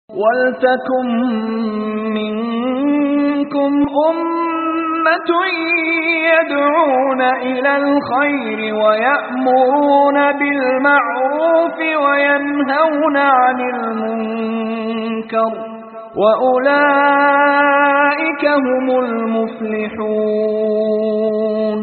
وَلْتَكُن مِّنكُمْ أُمَّةٌ يَدْعُونَ إِلَى الْخَيْرِ وَيَأْمُرُونَ بِالْمَعْرُوفِ وَيَنْهَوْنَ عَنِ الْمُنكَرِ وَأُولَئِكَ هُمُ الْمُفْلِحُونَ.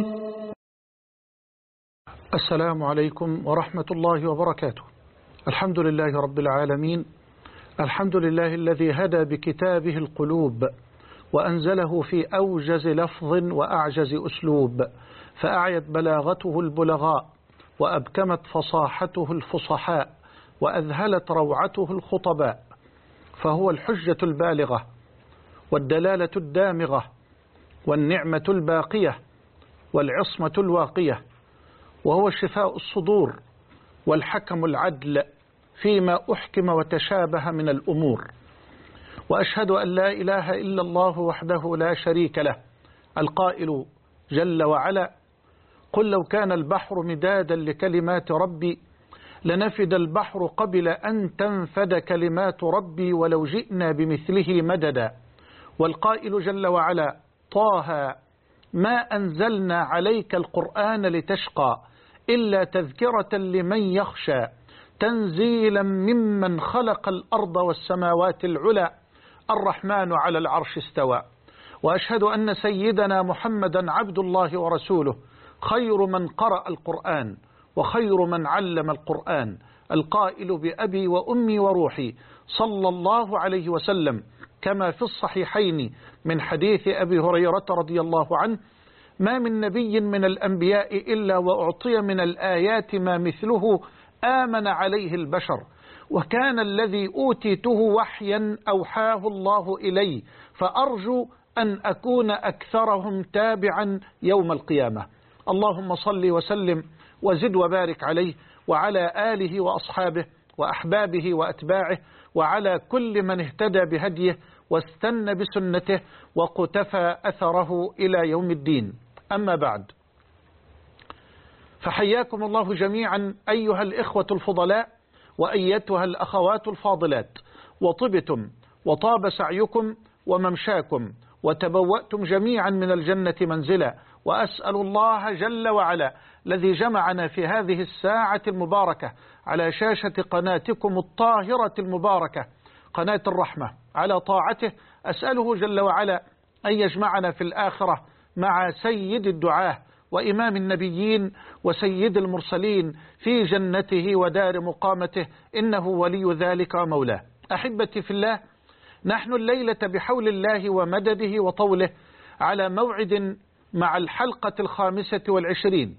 السلام عليكم ورحمة الله وبركاته. الحمد لله رب العالمين، الحمد لله الذي هدى بكتابه القلوب وأنزله في أوجز لفظ وأعجز أسلوب، فأعيت بلاغته البلغاء وأبكمت فصاحته الفصحاء وأذهلت روعته الخطباء، فهو الحجة البالغة والدلالة الدامغة والنعمة الباقية والعصمة الواقية، وهو شفاء الصدور والحكم العدل فيما أحكم وتشابه من الأمور. وأشهد أن لا إله إلا الله وحده لا شريك له، القائل جل وعلا: قل لو كان البحر مدادا لكلمات ربي لنفد البحر قبل أن تنفد كلمات ربي ولو جئنا بمثله مددا. والقائل جل وعلا: طه ما أنزلنا عليك القرآن لتشقى إلا تذكرة لمن يخشى تنزيلا ممن خلق الأرض والسماوات العلى الرحمن على العرش استوى. وأشهد أن سيدنا محمدا عبد الله ورسوله، خير من قرأ القرآن وخير من علم القرآن، القائل بأبي وأمي وروحي صلى الله عليه وسلم كما في الصحيحين من حديث أبي هريرة رضي الله عنه: ما من نبي من الأنبياء إلا وأعطي من الآيات ما مثله آمن عليه البشر، وكان الذي أوتيته وحيا أوحاه الله إلي، فأرجو أن أكون أكثرهم تابعا يوم القيامة. اللهم صل وسلم وزد وبارك عليه وعلى آله وأصحابه وأحبابه وأتباعه وعلى كل من اهتدى بهديه واستنى بسنته وقتفى أثره إلى يوم الدين. أما بعد، فحياكم الله جميعا أيها الإخوة الفضلاء وأيتها الأخوات الفاضلات، وطبتم وطاب سعيكم وممشاكم وتبوأتم جميعا من الجنة منزلا. وأسأل الله جل وعلا الذي جمعنا في هذه الساعة المباركة على شاشة قناتكم الطاهرة المباركة قناة الرحمة على طاعته، أسأله جل وعلا أن يجمعنا في الآخرة مع سيد الدعاة وإمام النبيين وسيد المرسلين في جنته ودار مقامته، إنه ولي ذلك ومولاه. أحبتي في الله، نحن الليلة بحول الله ومدده وطوله على موعد مع الحلقة 25،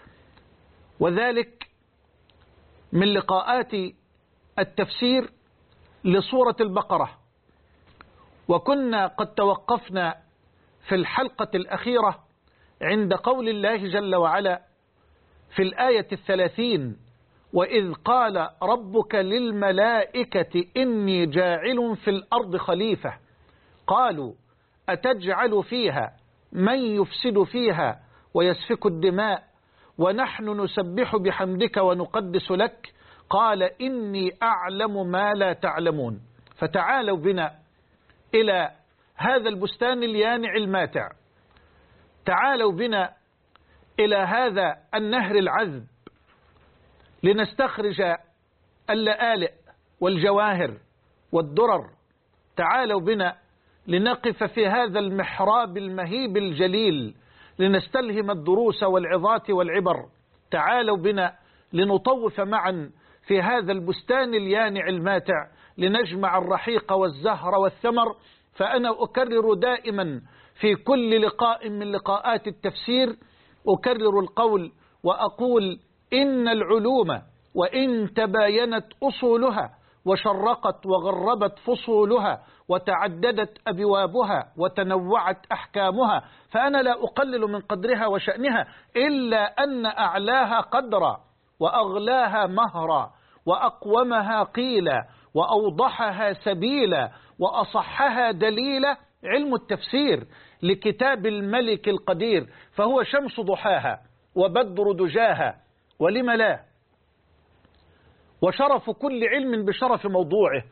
وذلك من لقاءات التفسير لسورة البقرة. وكنا قد توقفنا في الحلقة الأخيرة عند قول الله جل وعلا في الآية 30: وإذ قال ربك للملائكة إني جاعل في الأرض خليفة قالوا أتجعل فيها من يفسد فيها ويسفك الدماء ونحن نسبح بحمدك ونقدس لك قال إني أعلم ما لا تعلمون. فتعالوا بنا إلى هذا البستان اليانع الماتع، تعالوا بنا إلى هذا النهر العذب لنستخرج اللآلئ والجواهر والدرر، تعالوا بنا لنقف في هذا المحراب المهيب الجليل لنستلهم الدروس والعظات والعبر، تعالوا بنا لنطوف معا في هذا البستان اليانع الماتع لنجمع الرحيق والزهر والثمر. فأنا أكرر دائما في كل لقاء من لقاءات التفسير، أكرر القول وأقول: إن العلوم وإن تباينت أصولها وشرقت وغربت فصولها وتعددت أبوابها وتنوعت أحكامها، فأنا لا أقلل من قدرها وشأنها، إلا أن أعلاها قدرا وأغلاها مهرا وأقومها قيلا وأوضحها سبيلا وأصحها دليلا علم التفسير لكتاب الملك القدير، فهو شمس ضحاها وبدر دجاها، ولم لا؟ وشرف كل علم بشرف موضوعه،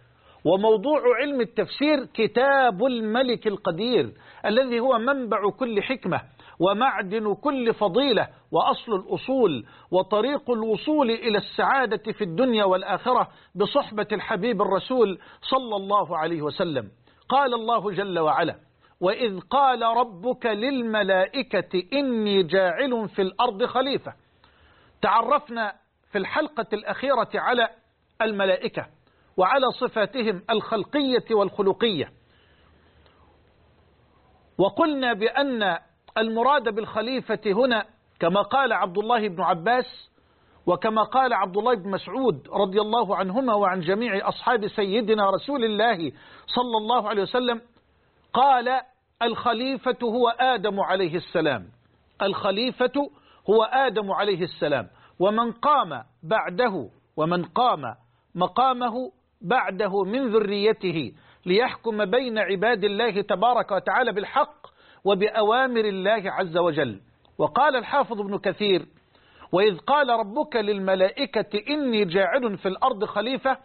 وموضوع علم التفسير كتاب الملك القدير الذي هو منبع كل حكمة ومعدن كل فضيلة وأصل الأصول وطريق الوصول إلى السعادة في الدنيا والآخرة بصحبة الحبيب الرسول صلى الله عليه وسلم. قال الله جل وعلا: وإذ قال ربك للملائكة إني جاعل في الأرض خليفة. تعرفنا في الحلقة الأخيرة على الملائكة وعلى صفاتهم الخلقية والخلقية، وقلنا بأن المراد بالخليفة هنا كما قال عبد الله بن عباس وكما قال عبد الله بن مسعود رضي الله عنهما وعن جميع أصحاب سيدنا رسول الله صلى الله عليه وسلم، قال: الخليفة هو آدم عليه السلام. الخليفة هو آدم عليه السلام، ومن قام بعده ومن قام مقامه بعده من ذريته ليحكم بين عباد الله تبارك وتعالى بالحق وبأوامر الله عز وجل. وقال الحافظ ابن كثير: وإذ قال ربك للملائكة إني جاعل في الأرض خليفة،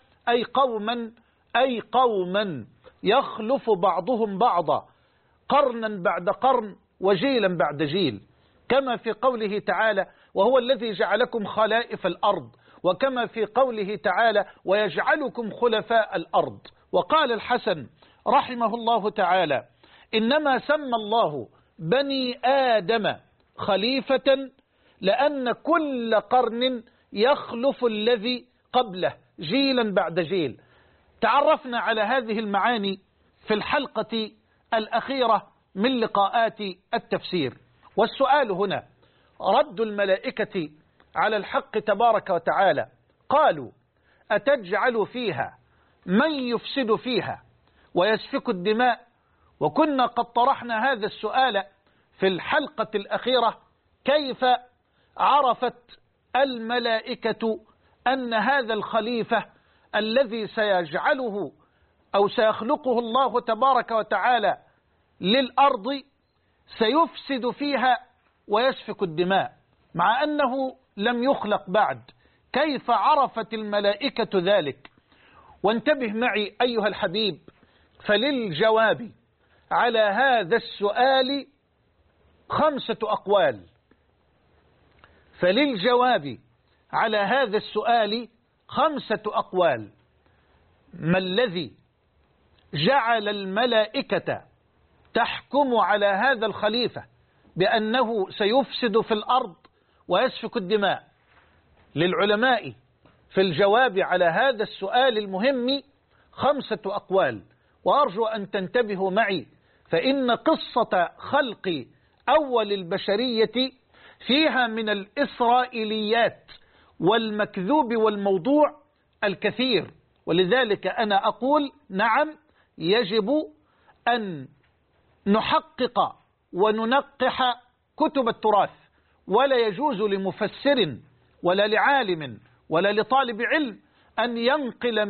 أي قوما يخلف بعضهم بعضا قرنا بعد قرن وجيلا بعد جيل، كما في قوله تعالى: وهو الذي جعلكم خلائف الأرض، وكما في قوله تعالى: ويجعلكم خلفاء الأرض. وقال الحسن رحمه الله تعالى: إنما سمى الله بني آدم خليفة لأن كل قرن يخلف الذي قبله جيلا بعد جيل. تعرفنا على هذه المعاني في الحلقة الأخيرة من لقاءات التفسير. والسؤال هنا: رد الملائكة على الحق تبارك وتعالى، قالوا: أتجعل فيها من يفسد فيها ويسفك الدماء؟ وكنا قد طرحنا هذا السؤال في الحلقة الأخيرة: كيف عرفت الملائكة أن هذا الخليفة الذي سيجعله أو سيخلقه الله تبارك وتعالى للأرض سيفسد فيها ويسفك الدماء مع أنه لم يخلق بعد؟ كيف عرفت الملائكة ذلك؟ وانتبه معي أيها الحبيب، فللجواب على هذا السؤال 5 أقوال. فللجواب على هذا السؤال 5 أقوال. ما الذي جعل الملائكة تحكم على هذا الخليفة بأنه سيفسد في الأرض ويسفك الدماء؟ للعلماء في الجواب على هذا السؤال المهم 5 أقوال، وأرجو أن تنتبهوا معي، فإن قصة خلق أول البشرية فيها من الإسرائيليات والمكذوب والموضوع الكثير. ولذلك أنا أقول: نعم، يجب أن نحقق وننقح كتب التراث، ولا يجوز لمفسر ولا لعالم ولا لطالب علم أن ينقل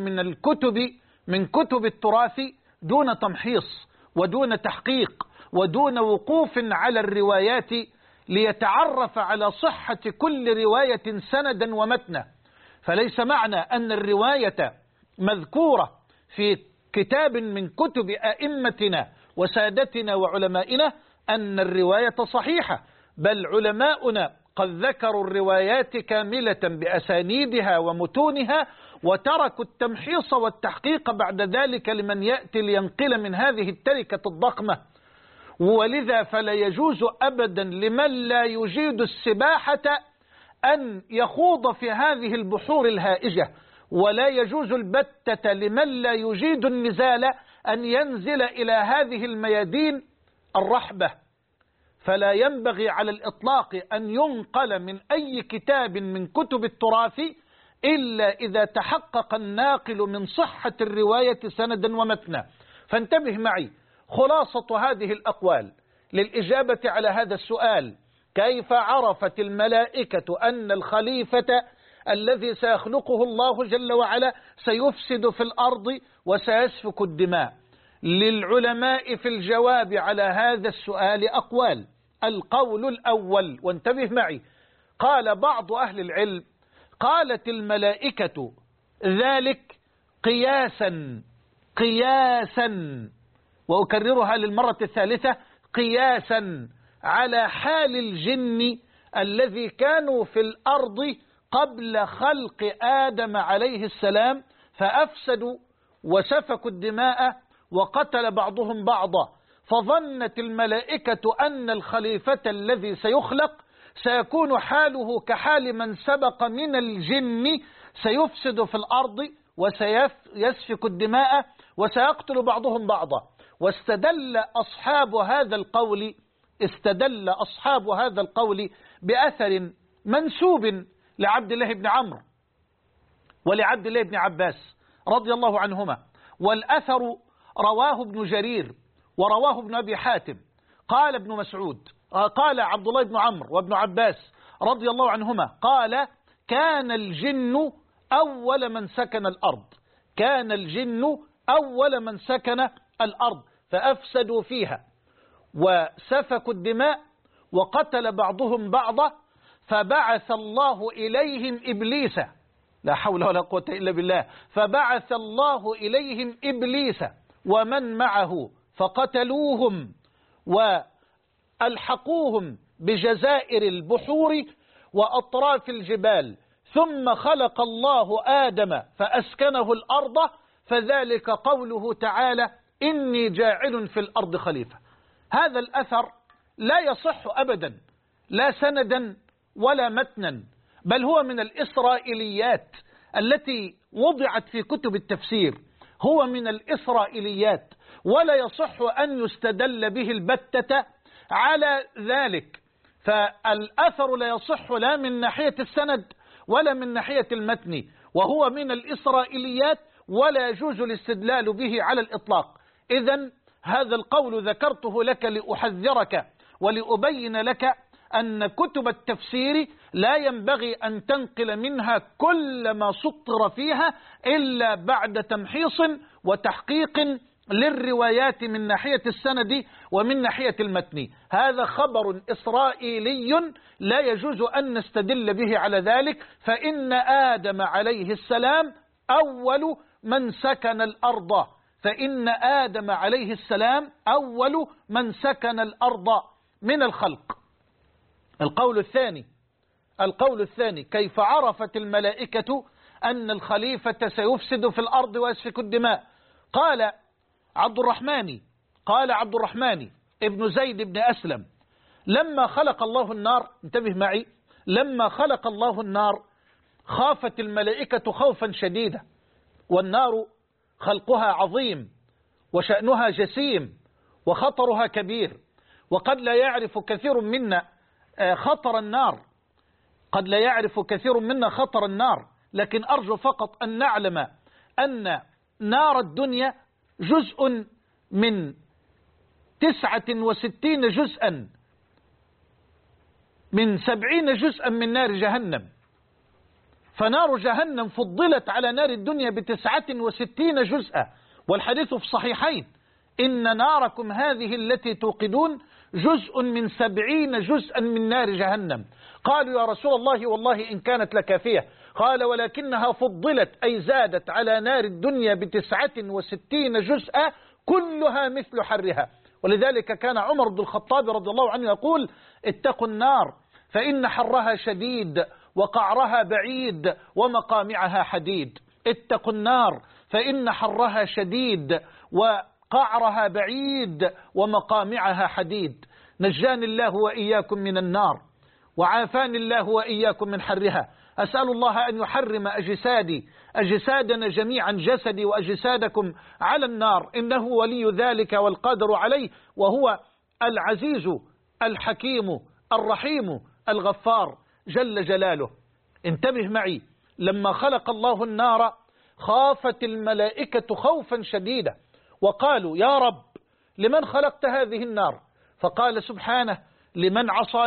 من كتب التراث دون تمحيص ودون تحقيق ودون وقوف على الروايات ليتعرف على صحة كل رواية سندا ومتنا. فليس معنى أن الرواية مذكورة في كتاب من كتب أئمتنا وسادتنا وعلمائنا أن الرواية صحيحة، بل علماؤنا قد ذكروا الروايات كاملة بأسانيدها ومتونها، وتركوا التمحيص والتحقيق بعد ذلك لمن يأتي لينقل من هذه التركة الضخمة. ولذا فلا يجوز أبدا لمن لا يجيد السباحة أن يخوض في هذه البحور الهائجة، ولا يجوز البتة لمن لا يجيد النزال أن ينزل إلى هذه الميادين الرحبة. فلا ينبغي على الإطلاق أن ينقل من أي كتاب من كتب التراث إلا إذا تحقق الناقل من صحة الرواية سندا ومتنا. فانتبه معي، خلاصة هذه الأقوال للإجابة على هذا السؤال: كيف عرفت الملائكة أن الخليفة الذي سيخلقه الله جل وعلا سيفسد في الأرض وسيسفك الدماء؟ للعلماء في الجواب على هذا السؤال أقوال. القول الأول، وانتبه معي، قال بعض أهل العلم: قالت الملائكة ذلك قياسا قياسا، وأكررها للمرة الثالثة، قياسا على حال الجن الذي كانوا في الأرض قبل خلق آدم عليه السلام، فأفسدوا وسفكوا الدماء وقتل بعضهم بعضا، فظنت الملائكة أن الخليفة الذي سيخلق سيكون حاله كحال من سبق من الجن، سيفسد في الأرض وسيسفك الدماء وسيقتل بعضهم بعضا. واستدل أصحاب هذا القول بأثر منسوب لعبد الله بن عمرو ولعبد الله بن عباس رضي الله عنهما، والأثر رواه ابن جرير ورواه ابن أبي حاتم. قال ابن مسعود، قال عبد الله بن عمرو وابن عباس رضي الله عنهما، قال كان الجن أول من سكن الأرض، كان الجن أول من سكن الأرض فأفسدوا فيها وسفكوا الدماء وقتل بعضهم بعضا، فبعث الله إليهم إبليس، لا حول ولا قوة إلا بالله، فبعث الله إليهم إبليس ومن معه فقتلوهم وألحقوهم بجزائر البحور وأطراف الجبال، ثم خلق الله آدم فأسكنه الأرض، فذلك قوله تعالى إني جاعل في الأرض خليفة. هذا الأثر لا يصح أبدا، لا سندا ولا متنا، بل هو من الإسرائيليات التي وضعت في كتب التفسير، هو من الإسرائيليات، ولا يصح أن يستدل به البتة على ذلك. فالأثر لا يصح لا من ناحية السند ولا من ناحية المتن، وهو من الإسرائيليات ولا يجوز الاستدلال به على الإطلاق. إذن هذا القول ذكرته لك لأحذرك ولأبين لك أن كتب التفسير لا ينبغي أن تنقل منها كل ما سطر فيها إلا بعد تمحيص وتحقيق للروايات من ناحية السند ومن ناحية المتن. هذا خبر إسرائيلي لا يجوز أن نستدل به على ذلك، فإن آدم عليه السلام أول من سكن الأرض، فإن آدم عليه السلام أول من سكن الأرض من الخلق. القول الثاني كيف عرفت الملائكة أن الخليفة سيفسد في الأرض ويسفك الدماء؟ قال عبد الرحمن ابن زيد بن أسلم لما خلق الله النار، انتبه معي، لما خلق الله النار خافت الملائكة خوفا شديدا، والنار خلقها عظيم وشأنها جسيم وخطرها كبير، وقد لا يعرف كثير منا خطر النار، قد لا يعرف كثير منا خطر النار، لكن أرجو فقط أن نعلم أن نار الدنيا جزء من 69 جزءا من 70 جزءا من نار جهنم، فنار جهنم فضلت على نار الدنيا ب69 جزءا، والحديث في الصحيحين إن ناركم هذه التي توقدون جزء من 70 جزءا من نار جهنم. قالوا يا رسول الله والله إن كانت لكافية، قال ولكنها فضلت أي زادت على نار الدنيا ب69 جزءا كلها مثل حرها. ولذلك كان عمر بن الخطاب رضي الله عنه يقول اتقوا النار فإن حرها شديد وقعرها بعيد ومقامعها حديد. اتقوا النار فإن حرها شديد وقعرها بعيد ومقامعها حديد. نجاني الله وإياكم من النار وعافاني الله وإياكم من حرها. أسأل الله أن يحرم أجسادنا جميعا، جسدي وأجسادكم على النار، إنه ولي ذلك والقادر عليه، وهو العزيز الحكيم الرحيم الغفار جل جلاله. انتبه معي، لما خلق الله النار خافت الملائكة خوفا شديدا وقالوا يا رب لمن خلقت هذه النار؟ فقال سبحانه لمن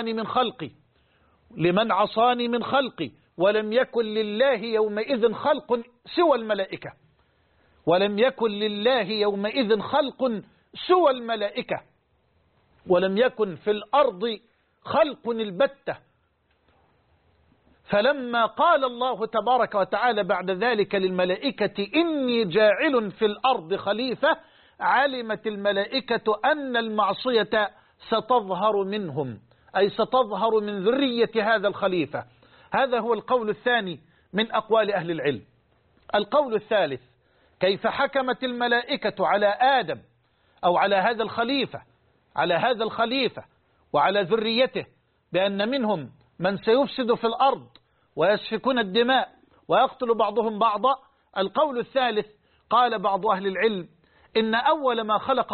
عصاني من خلقي ولم يكن لله يومئذ خلق سوى الملائكة، ولم يكن لله يومئذ خلق سوى الملائكة، ولم يكن في الأرض خلق البتة، فلما قال الله تبارك وتعالى بعد ذلك للملائكة إني جاعل في الأرض خليفة، علمت الملائكة أن المعصية ستظهر منهم، أي ستظهر من ذرية هذا الخليفة. هذا هو القول الثاني من أقوال أهل العلم. القول الثالث: كيف حكمت الملائكة على آدم أو على هذا الخليفة وعلى ذريته بأن منهم من سيفسد في الأرض ويسفكون الدماء ويقتل بعضهم بعضا؟ القول الثالث: قال بعض أهل العلم إن أول ما خلق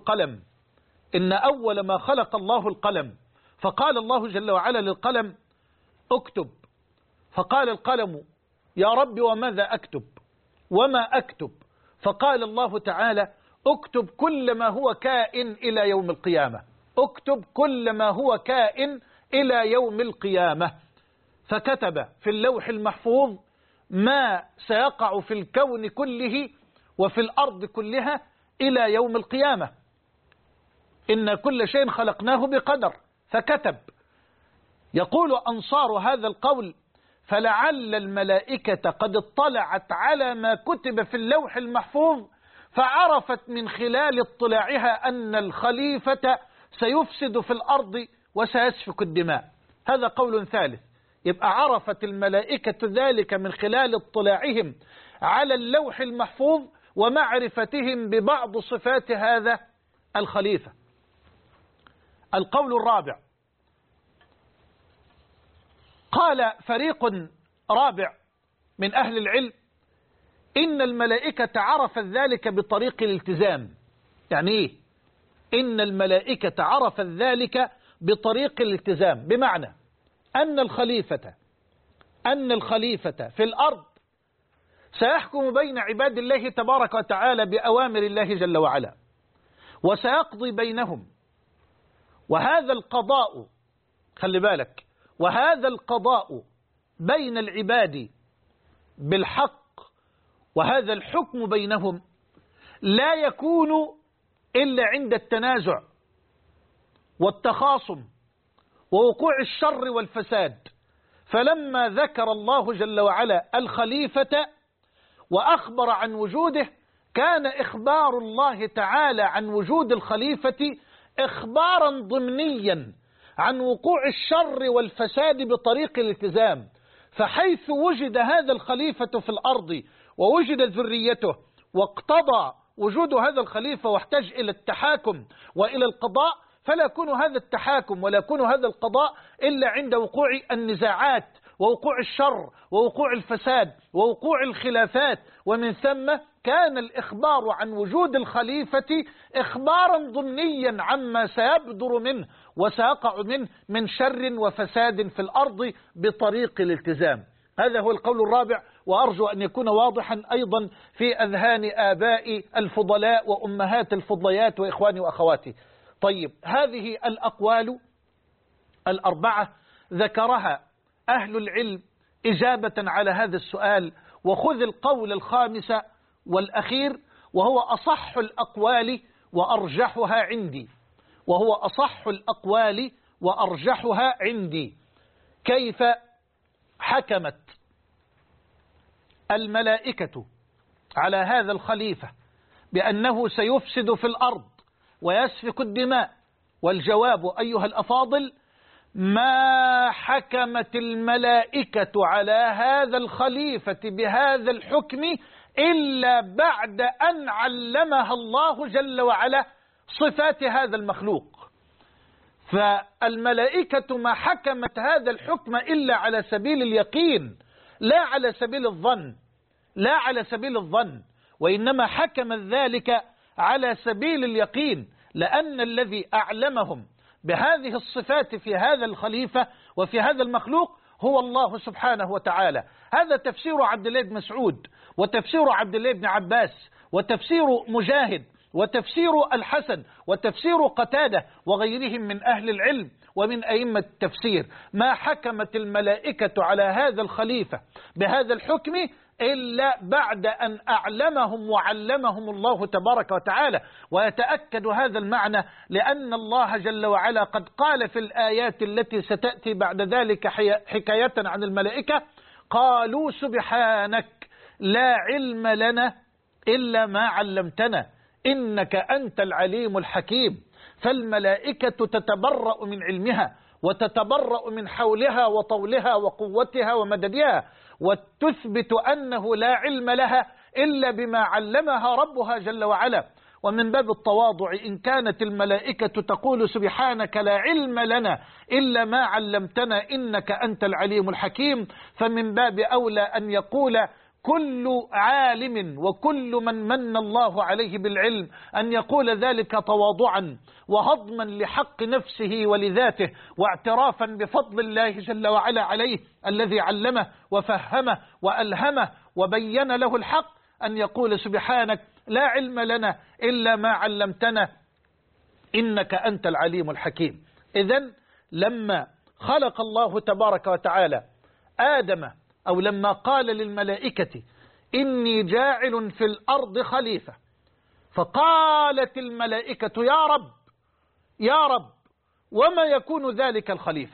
الله القلم، فقال الله جل وعلا للقلم: اكتب. فقال القلم: يا رب وماذا أكتب؟ وما أكتب؟ فقال الله تعالى: اكتب كل ما هو كائن إلى يوم القيامة، اكتب كل ما هو كائن إلى يوم القيامة. فكتب في اللوح المحفوظ ما سيقع في الكون كله وفي الأرض كلها إلى يوم القيامة. إن كل شيء خلقناه بقدر، فكتب. يقول أنصار هذا القول: فلعل الملائكة قد اطلعت على ما كتب في اللوح المحفوظ فعرفت من خلال اطلاعها أن الخليفة سيفسد في الأرض وسيسفك الدماء. هذا قول ثالث. يبقى عرفت الملائكة ذلك من خلال اطلاعهم على اللوح المحفوظ ومعرفتهم ببعض صفات هذا الخليفة. القول الرابع: قال فريق رابع من أهل العلم إن الملائكة عرفت ذلك بطريق الالتزام. يعني إيه؟ إن الملائكة عرفت ذلك بطريق الالتزام، بمعنى أن الخليفة في الأرض سيحكم بين عباد الله تبارك وتعالى بأوامر الله جل وعلا، وسيقضي بينهم. وهذا القضاء، خلي بالك، وهذا القضاء بين العباد بالحق وهذا الحكم بينهم لا يكون إلا عند التنازع والتخاصم ووقوع الشر والفساد. فلما ذكر الله جل وعلا الخليفة وأخبر عن وجوده، كان إخبار الله تعالى عن وجود الخليفة إخبارا ضمنيا عن وقوع الشر والفساد بطريق الالتزام. فحيث وجد هذا الخليفة في الأرض ووجد ذريته واقتضى وجود هذا الخليفة واحتاج إلى التحاكم وإلى القضاء، فلا يكون هذا التحاكم ولا يكون هذا القضاء إلا عند وقوع النزاعات ووقوع الشر ووقوع الفساد ووقوع الخلافات. ومن ثم كان الإخبار عن وجود الخليفة إخبارا ضمنيا عما سيبدر منه وسيقع منه من شر وفساد في الأرض بطريق الالتزام. هذا هو القول الرابع، وأرجو أن يكون واضحا أيضا في أذهان آباء الفضلاء وأمهات الفضليات وإخواني وأخواتي. طيب، هذه الأقوال الأربعة ذكرها أهل العلم إجابة على هذا السؤال. وخذ القول الخامس والأخير، وهو أصح الأقوال وأرجحها عندي. كيف حكمت الملائكة على هذا الخليفة بأنه سيفسد في الأرض ويسفك الدماء؟ والجواب أيها الأفاضل: ما حكمت الملائكة على هذا الخليفة بهذا الحكم إلا بعد أن علمها الله جل وعلا صفات هذا المخلوق. فالملائكة ما حكمت هذا الحكم إلا على سبيل اليقين، لا على سبيل الظن، وإنما حكمت ذلك على سبيل اليقين، لأن الذي أعلمهم بهذه الصفات في هذا الخليفة وفي هذا المخلوق هو الله سبحانه وتعالى. هذا تفسير عبد الله بن مسعود، وتفسير عبد الله بن عباس، وتفسير مجاهد، وتفسير الحسن، وتفسير قتادة وغيرهم من أهل العلم ومن أئمة التفسير. ما حكمت الملائكة على هذا الخليفة بهذا الحكم إلا بعد أن أعلمهم وعلمهم الله تبارك وتعالى. ويتأكد هذا المعنى لأن الله جل وعلا قد قال في الآيات التي ستأتي بعد ذلك حكاية عن الملائكة: قالوا سبحانك لا علم لنا إلا ما علمتنا إنك أنت العليم الحكيم. فالملائكة تتبرأ من علمها وتتبرأ من حولها وطولها وقوتها ومددها، وتثبت أنه لا علم لها إلا بما علمها ربها جل وعلا. ومن باب التواضع إن كانت الملائكة تقول سبحانك لا علم لنا إلا ما علمتنا إنك أنت العليم الحكيم، فمن باب أولى أن يقول كل عالم وكل من الله عليه بالعلم أن يقول ذلك تواضعا وهضما لحق نفسه ولذاته، واعترافا بفضل الله جل وعلا عليه الذي علمه وفهمه وألهمه وبين له الحق، أن يقول سبحانك لا علم لنا إلا ما علمتنا إنك أنت العليم الحكيم. إذن لما خلق الله تبارك وتعالى آدم، أو لما قال للملائكة إني جاعل في الأرض خليفة، فقالت الملائكة يا رب يا رب وما يكون ذلك الخليفة؟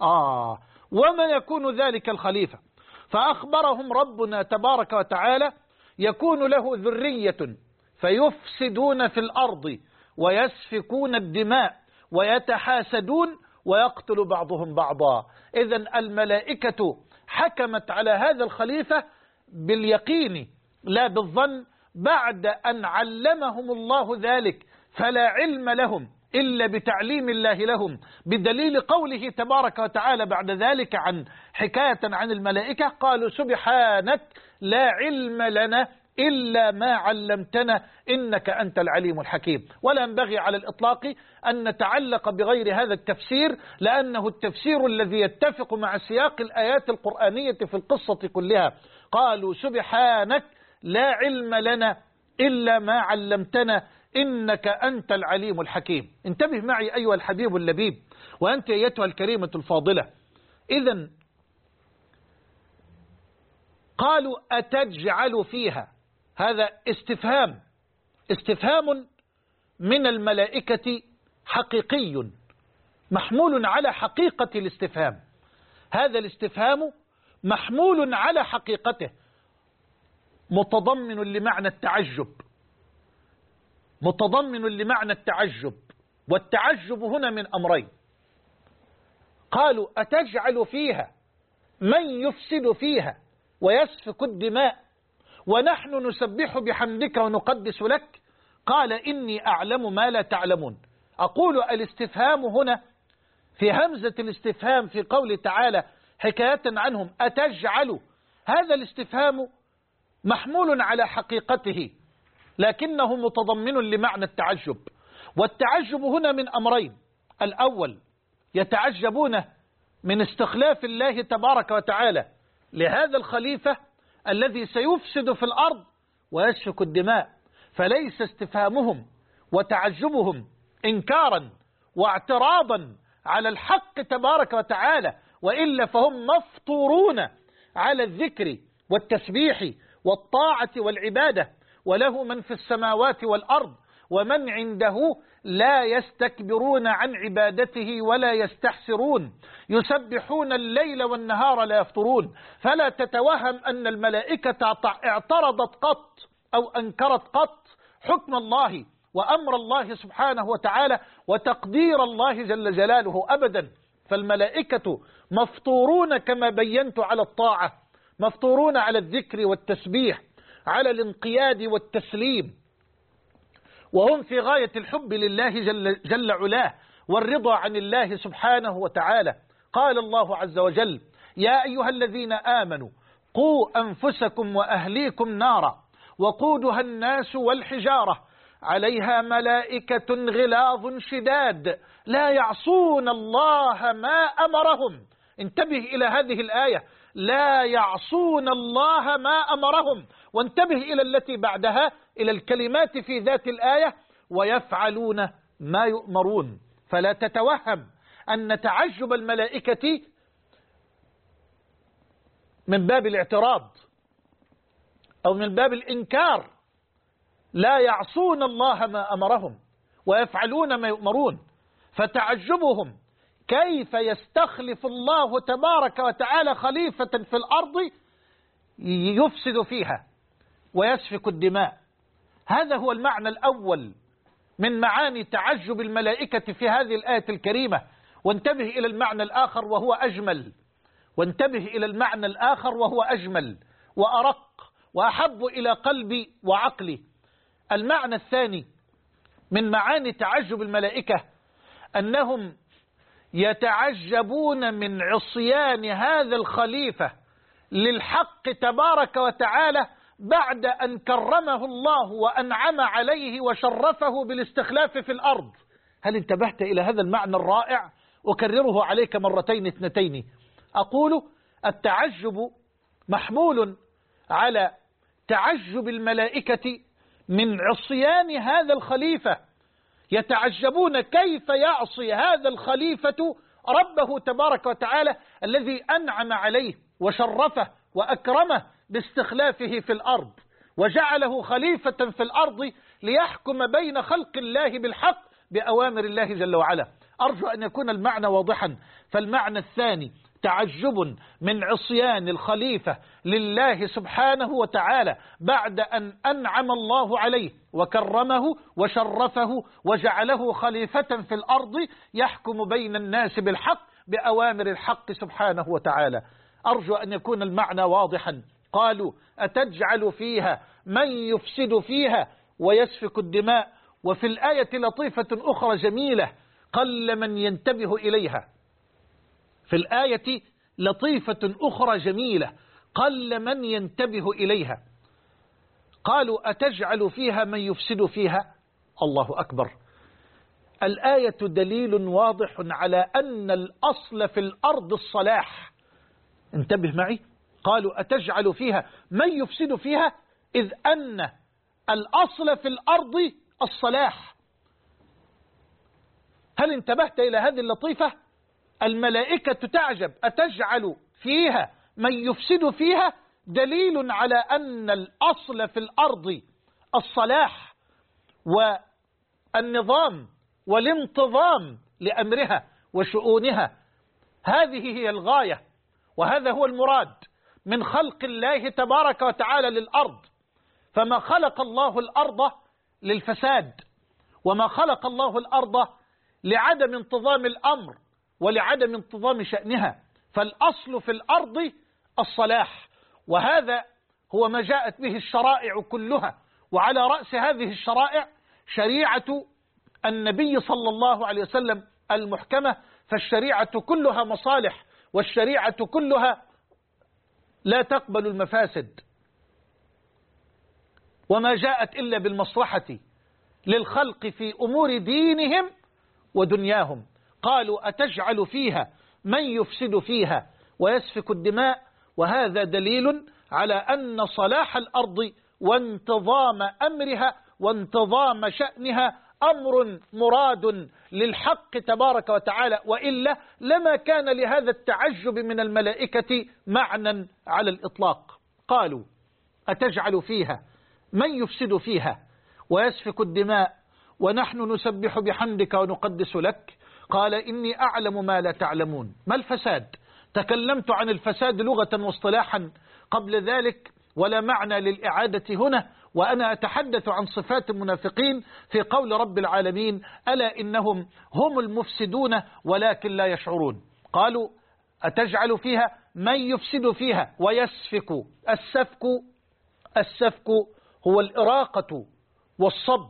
وما يكون ذلك الخليفة؟ فأخبرهم ربنا تبارك وتعالى يكون له ذرية فيفسدون في الأرض ويسفكون الدماء ويتحاسدون ويقتل بعضهم بعضا. إذن الملائكة حكمت على هذا الخليفة باليقين لا بالظن بعد أن علمهم الله ذلك، فلا علم لهم إلا بتعليم الله لهم، بدليل قوله تبارك وتعالى بعد ذلك عن حكاية عن الملائكة: قالوا سبحانك لا علم لنا إلا ما علمتنا إنك أنت العليم الحكيم. ولا ينبغي على الإطلاق أن نتعلق بغير هذا التفسير، لأنه التفسير الذي يتفق مع سياق الآيات القرآنية في القصة كلها. قالوا سبحانك لا علم لنا إلا ما علمتنا إنك أنت العليم الحكيم. انتبه معي أيها الحبيب اللبيب، وأنت أيتها الكريمة الفاضلة. إذن قالوا أتجعل فيها، هذا استفهام من الملائكة حقيقي محمول على حقيقة الاستفهام. هذا الاستفهام محمول على حقيقته، متضمن لمعنى التعجب، متضمن لمعنى التعجب. والتعجب هنا من أمرين: قالوا أتجعل فيها من يفسد فيها ويسفك الدماء ونحن نسبح بحمدك ونقدس لك، قال إني أعلم ما لا تعلمون. أقول الاستفهام هنا في همزة الاستفهام في قول تعالى حكاية عنهم أتجعل، هذا الاستفهام محمول على حقيقته لكنه متضمن لمعنى التعجب. والتعجب هنا من أمرين: الأول يتعجبون من استخلاف الله تبارك وتعالى لهذا الخليفة الذي سيفسد في الأرض ويسفك الدماء، فليس استفهامهم وتعجبهم إنكارا واعتراضا على الحق تبارك وتعالى، وإلا فهم مفطورون على الذكر والتسبيح والطاعة والعبادة، وله من في السماوات والأرض ومن عنده لا يستكبرون عن عبادته ولا يستحسرون، يسبحون الليل والنهار لا يفطرون. فلا تتوهم أن الملائكة اعترضت قط أو أنكرت قط حكم الله وأمر الله سبحانه وتعالى وتقدير الله جل جلاله أبدا. فالملائكة مفطورون كما بينت على الطاعة، مفطورون على الذكر والتسبيح، على الانقياد والتسليم، وهم في غاية الحب لله جل علاه والرضا عن الله سبحانه وتعالى. قال الله عز وجل: يا أيها الذين آمنوا قوا أنفسكم وأهليكم نارا وقودها الناس والحجارة عليها ملائكة غلاظ شداد لا يعصون الله ما أمرهم. انتبه إلى هذه الآية: لا يعصون الله ما أمرهم. وانتبه إلى التي بعدها، إلى الكلمات في ذات الآية: ويفعلون ما يؤمرون. فلا تتوهم أن تعجب الملائكة من باب الاعتراض أو من باب الإنكار، لا يعصون الله ما أمرهم ويفعلون ما يؤمرون، فتعجبهم كيف يستخلف الله تبارك وتعالى خليفة في الأرض يفسد فيها ويسفك الدماء. هذا هو المعنى الأول من معاني تعجب الملائكة في هذه الآية الكريمة. وانتبه إلى المعنى الآخر وهو أجمل، وانتبه إلى المعنى الآخر وهو أجمل وأرق وأحب إلى قلبي وعقلي. المعنى الثاني من معاني تعجب الملائكة أنهم يتعجبون من عصيان هذا الخليفة للحق تبارك وتعالى بعد أن كرمه الله وأنعم عليه وشرفه بالاستخلاف في الأرض. هل انتبهت إلى هذا المعنى الرائع؟ أكرره عليك مرتين اثنتين. أقول التعجب محمول على تعجب الملائكة من عصيان هذا الخليفة، يتعجبون كيف يعصي هذا الخليفة ربه تبارك وتعالى الذي أنعم عليه وشرفه وأكرمه باستخلافه في الأرض وجعله خليفة في الأرض ليحكم بين خلق الله بالحق بأوامر الله جل وعلا. أرجو أن يكون المعنى واضحا. فالمعنى الثاني تعجب من عصيان الخليفة لله سبحانه وتعالى بعد أن أنعم الله عليه وكرمه وشرفه وجعله خليفة في الأرض يحكم بين الناس بالحق بأوامر الحق سبحانه وتعالى. أرجو أن يكون المعنى واضحا. قالوا أتجعل فيها من يفسد فيها ويسفك الدماء. وفي الآية لطيفة أخرى جميلة قل من ينتبه إليها. في الآية لطيفة أخرى جميلة قل من ينتبه إليها. قالوا أتجعل فيها من يفسد فيها. الله أكبر. الآية دليل واضح على أن الأصل في الأرض الصلاح. انتبه معي. قالوا أتجعل فيها من يفسد فيها، إذ أن الأصل في الأرض الصلاح. هل انتبهت إلى هذه اللطيفة؟ الملائكة تعجب أتجعل فيها من يفسد فيها، دليل على أن الأصل في الأرض الصلاح والنظام والانتظام لأمرها وشؤونها. هذه هي الغاية وهذا هو المراد من خلق الله تبارك وتعالى للأرض. فما خلق الله الأرض للفساد، وما خلق الله الأرض لعدم انتظام الأمر ولعدم انتظام شأنها. فالأصل في الأرض الصلاح، وهذا هو ما جاءت به الشرائع كلها. وعلى رأس هذه الشرائع شريعة النبي صلى الله عليه وسلم المحكمة. فالشريعة كلها مصالح، والشريعة كلها لا تقبل المفاسد، وما جاءت إلا بالمصلحة للخلق في أمور دينهم ودنياهم. قالوا أتجعل فيها من يفسد فيها ويسفك الدماء. وهذا دليل على أن صلاح الأرض وانتظام أمرها وانتظام شأنها أمر مراد للحق تبارك وتعالى، وإلا لما كان لهذا التعجب من الملائكة معنى على الإطلاق. قالوا أتجعل فيها من يفسد فيها ويسفك الدماء ونحن نسبح بحمدك ونقدس لك. قال إني أعلم ما لا تعلمون. ما الفساد؟ تكلمت عن الفساد لغة واصطلاحا قبل ذلك، ولا معنى للإعادة هنا. وأنا أتحدث عن صفات المنافقين في قول رب العالمين ألا إنهم هم المفسدون ولكن لا يشعرون. قالوا أتجعل فيها من يفسد فيها ويسفك. السفك هو الإراقة والصب.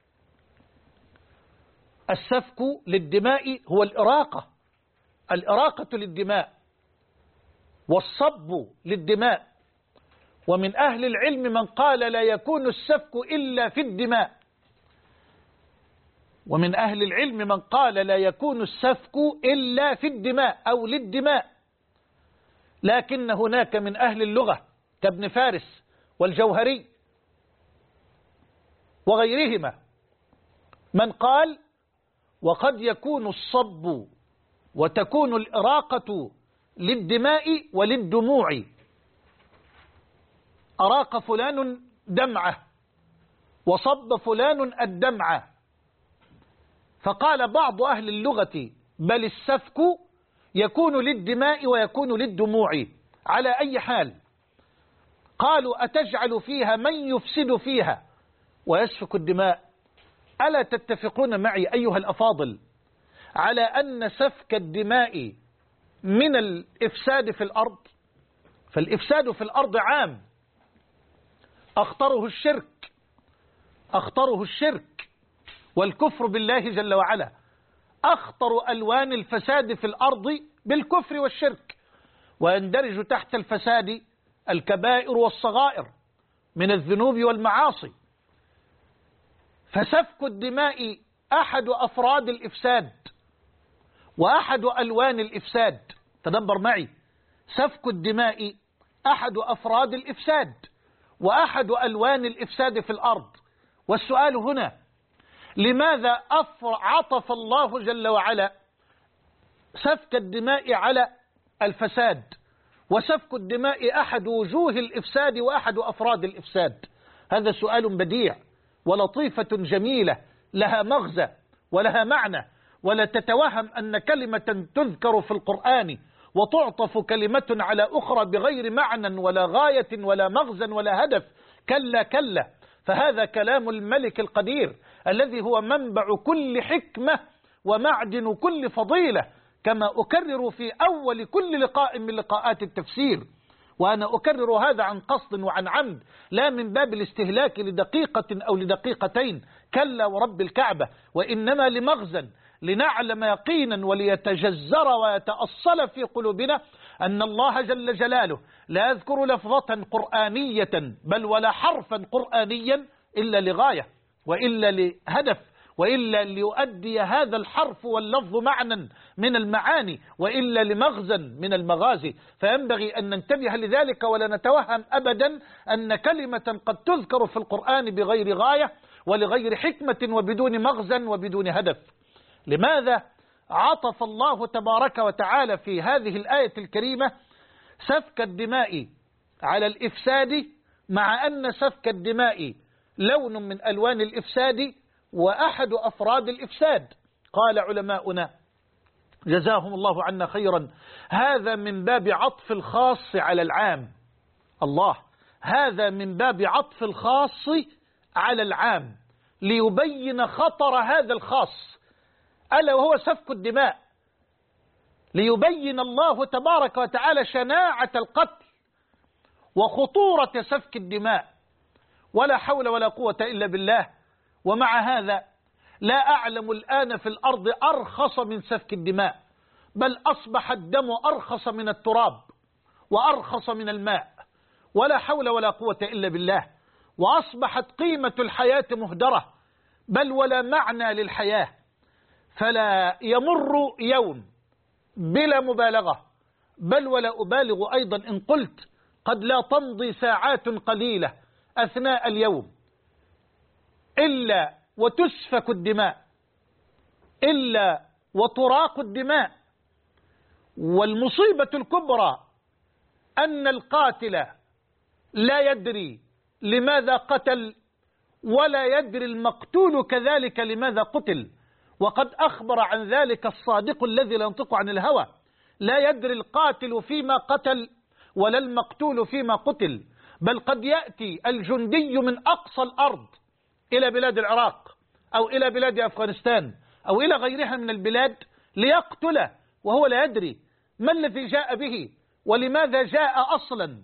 السفك للدماء هو الإراقة للدماء والصب للدماء. ومن أهل العلم من قال لا يكون السفك إلا في الدماء، ومن أهل العلم من قال لا يكون السفك إلا في الدماء أو للدماء. لكن هناك من أهل اللغة كابن فارس والجوهري وغيرهما من قال وقد يكون الصب وتكون الإراقة للدماء وللدموع. أراق فلان دمعة وصب فلان الدمعة، فقال بعض أهل اللغة بل السفك يكون للدماء ويكون للدموع على أي حال. قالوا أتجعل فيها من يفسد فيها ويسفك الدماء؟ ألا تتفقون معي أيها الأفاضل على أن سفك الدماء من الإفساد في الأرض؟ فالإفساد في الأرض عام، أخطره الشرك والكفر بالله جل وعلا. أخطر ألوان الفساد في الأرض بالكفر والشرك، ويندرج تحت الفساد الكبائر والصغائر من الذنوب والمعاصي. فسفك الدماء أحد أفراد الإفساد وأحد ألوان الإفساد. تدبر معي، سفك الدماء أحد أفراد الإفساد وأحد ألوان الإفساد في الأرض. والسؤال هنا، لماذا عطف الله جل وعلا سفك الدماء على الفساد؟ وسفك الدماء أحد وجوه الإفساد وأحد أفراد الإفساد. هذا سؤال بديع ولطيفة جميلة لها مغزى ولها معنى، ولا تتوهم أن كلمة تذكر في القرآن وتعطف كلمة على أخرى بغير معنى ولا غاية ولا مغزى ولا هدف. كلا كلا، فهذا كلام الملك القدير الذي هو منبع كل حكمة ومعدن كل فضيلة، كما أكرر في أول كل لقاء من لقاءات التفسير. وأنا أكرر هذا عن قصد وعن عمد، لا من باب الاستهلاك لدقيقة أو لدقيقتين، كلا ورب الكعبة، وإنما لمغزى لنعلم يقينا وليتجزر ويتأصل في قلوبنا أن الله جل جلاله لا يذكر لفظة قرآنية بل ولا حرفا قرآنيا إلا لغاية وإلا لهدف وإلا ليؤدي هذا الحرف واللفظ معنى من المعاني وإلا لمغزى من المغازي. فينبغي أن ننتبه لذلك ولا نتوهم أبدا أن كلمة قد تذكر في القرآن بغير غاية ولغير حكمة وبدون مغزى وبدون هدف. لماذا عطف الله تبارك وتعالى في هذه الآية الكريمة سفك الدماء على الإفساد، مع أن سفك الدماء لون من ألوان الإفساد وأحد أفراد الإفساد؟ قال علماؤنا جزاهم الله عنا خيرا هذا من باب عطف الخاص على العام. الله، هذا من باب عطف الخاص على العام ليبين خطر هذا الخاص ألا وهو سفك الدماء، ليبين الله تبارك وتعالى شناعة القتل وخطورة سفك الدماء. ولا حول ولا قوة إلا بالله. ومع هذا لا أعلم الآن في الأرض أرخص من سفك الدماء، بل أصبح الدم أرخص من التراب وأرخص من الماء. ولا حول ولا قوة إلا بالله. وأصبحت قيمة الحياة مهدرة، بل ولا معنى للحياة. فلا يمر يوم بلا مبالغة، بل ولا أبالغ أيضا إن قلت قد لا تمضي ساعات قليلة أثناء اليوم إلا وتسفك الدماء، إلا وتراق الدماء. والمصيبة الكبرى أن القاتل لا يدري لماذا قتل ولا يدري المقتول كذلك لماذا قتل. وقد أخبر عن ذلك الصادق الذي لا ينطق عن الهوى: لا يدري القاتل فيما قتل ولا المقتول فيما قتل. بل قد يأتي الجندي من أقصى الأرض إلى بلاد العراق أو إلى بلاد أفغانستان أو إلى غيرها من البلاد ليقتله وهو لا يدري ما الذي جاء به ولماذا جاء أصلا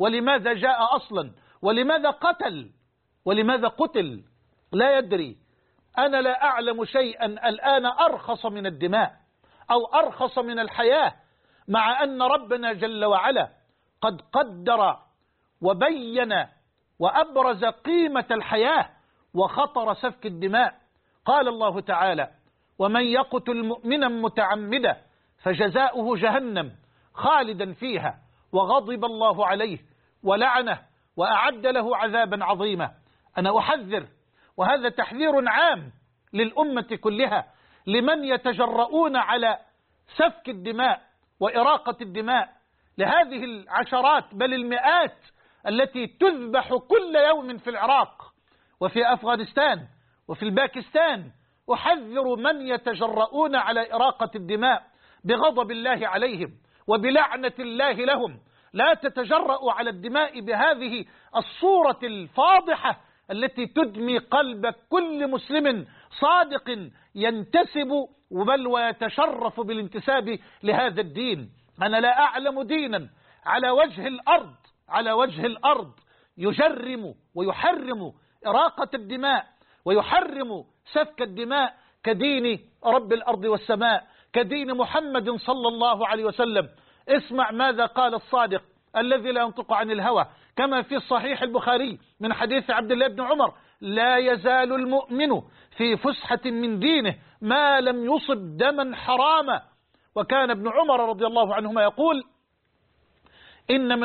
ولماذا قتل ولماذا قتل، لا يدري. أنا لا أعلم شيئا الآن أرخص من الدماء أو أرخص من الحياة، مع أن ربنا جل وعلا قد قدر وبين وأبرز قيمة الحياة وخطر سفك الدماء. قال الله تعالى: ومن يقتل مؤمنا متعمدا فجزاؤه جهنم خالدا فيها وغضب الله عليه ولعنه وأعد له عذابا عظيما. أنا أحذر، وهذا تحذير عام للأمة كلها، لمن يتجرؤون على سفك الدماء وإراقة الدماء، لهذه العشرات بل المئات التي تذبح كل يوم في العراق وفي أفغانستان وفي الباكستان. أحذر من يتجرؤون على إراقة الدماء بغضب الله عليهم وبلعنة الله لهم. لا تتجرؤوا على الدماء بهذه الصورة الفاضحة التي تدمي قلب كل مسلم صادق ينتسب بل ويتشرف بالانتساب لهذا الدين. أنا لا أعلم دينا على وجه الأرض يجرم ويحرم إراقة الدماء ويحرم سفك الدماء كدين رب الأرض والسماء، كدين محمد صلى الله عليه وسلم. اسمع ماذا قال الصادق الذي لا ينطق عن الهوى كما في صحيح البخاري من حديث عبد الله بن عمر: لا يزال المؤمن في فسحة من دينه ما لم يصب دما حراما. وكان ابن عمر رضي الله عنهما يقول: إن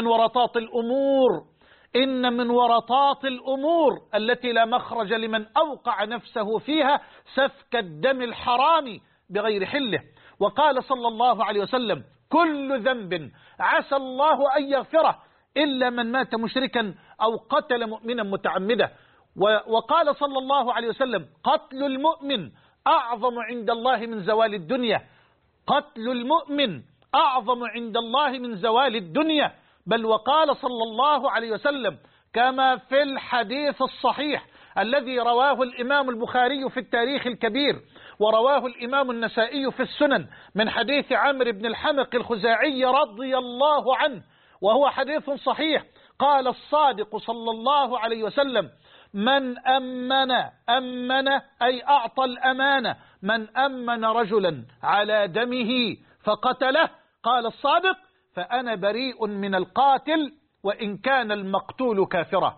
من ورطات الأمور التي لا مخرج لمن أوقع نفسه فيها سفك الدم الحرام بغير حله. وقال صلى الله عليه وسلم: كل ذنب عسى الله أن يغفره إلا من مات مشركا أو قتل مؤمنا متعمدا. وقال صلى الله عليه وسلم: قتل المؤمن أعظم عند الله من زوال الدنيا. قتل المؤمن أعظم عند الله من زوال الدنيا. بل وقال صلى الله عليه وسلم كما في الحديث الصحيح الذي رواه الإمام البخاري في التاريخ الكبير ورواه الإمام النسائي في السنن من حديث عمرو بن الحمق الخزاعي رضي الله عنه، وهو حديث صحيح. قال الصادق صلى الله عليه وسلم: من أمن أي أعطى الأمانة، من أمن رجلا على دمه فقتله، قال الصادق: فأنا بريء من القاتل وإن كان المقتول كافرا.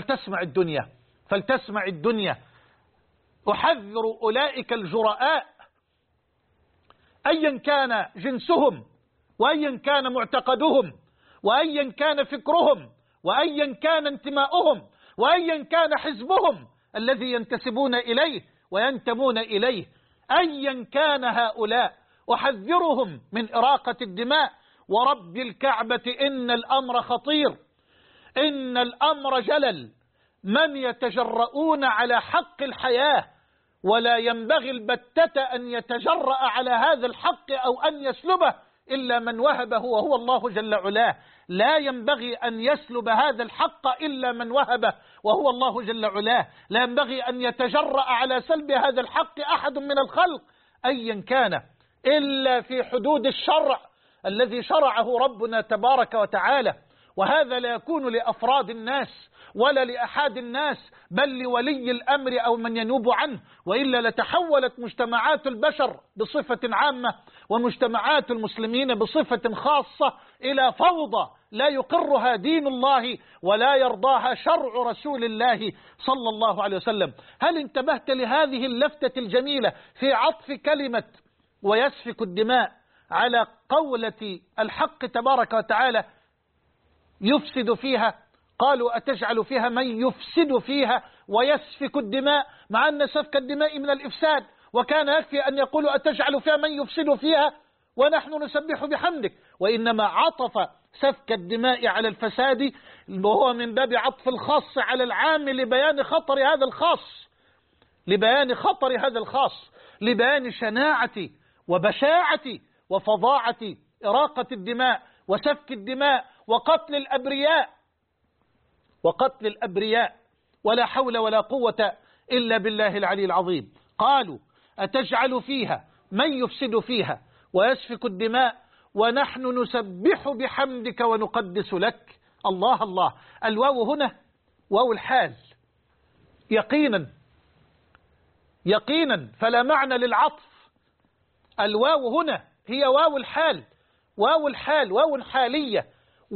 فلتسمع الدنيا. أحذر أولئك الجرآء أيا كان جنسهم وأيا كان معتقدهم وأيا كان فكرهم وأيا كان انتماؤهم وأيا كان حزبهم الذي ينتسبون إليه وينتمون إليه، أيا كان هؤلاء أحذرهم من إراقة الدماء. ورب الكعبة إن الأمر خطير، إن الأمر جلل. من يتجرؤون على حق الحياة ولا ينبغي البتة أن يتجرأ على هذا الحق أو أن يسلبه إلا من وهبه وهو الله جل علاه. لا ينبغي أن يسلب هذا الحق إلا من وهبه وهو الله جل علاه. لا ينبغي أن يتجرأ على سلب هذا الحق أحد من الخلق أيا كان إلا في حدود الشرع الذي شرعه ربنا تبارك وتعالى. وهذا لا يكون لأفراد الناس ولا لأحد الناس بل لولي الأمر أو من ينوب عنه، وإلا لتحولت مجتمعات البشر بصفة عامة ومجتمعات المسلمين بصفة خاصة إلى فوضى لا يقرها دين الله ولا يرضاها شرع رسول الله صلى الله عليه وسلم. هل انتبهت لهذه اللفتة الجميلة في عطف كلمة ويسفك الدماء على قولة الحق تبارك وتعالى يفسد فيها؟ قالوا أتجعل فيها من يفسد فيها ويسفك الدماء، مع أن سفك الدماء من الإفساد، وكان يكفي أن يقولوا أتجعل فيها من يفسد فيها ونحن نسبح بحمدك. وإنما عطف سفك الدماء على الفساد وهو من باب عطف الخاص على العام لبيان خطر هذا الخاص، لبيان شناعة وبشاعة وفظاعة إراقة الدماء وسفك الدماء وقتل الأبرياء ولا حول ولا قوة إلا بالله العلي العظيم. قالوا أتجعل فيها من يفسد فيها ويسفك الدماء ونحن نسبح بحمدك ونقدس لك. الله الله. الواو هنا واو الحال يقينا فلا معنى للعطف. الواو هنا هي واو الحال، واو حالية.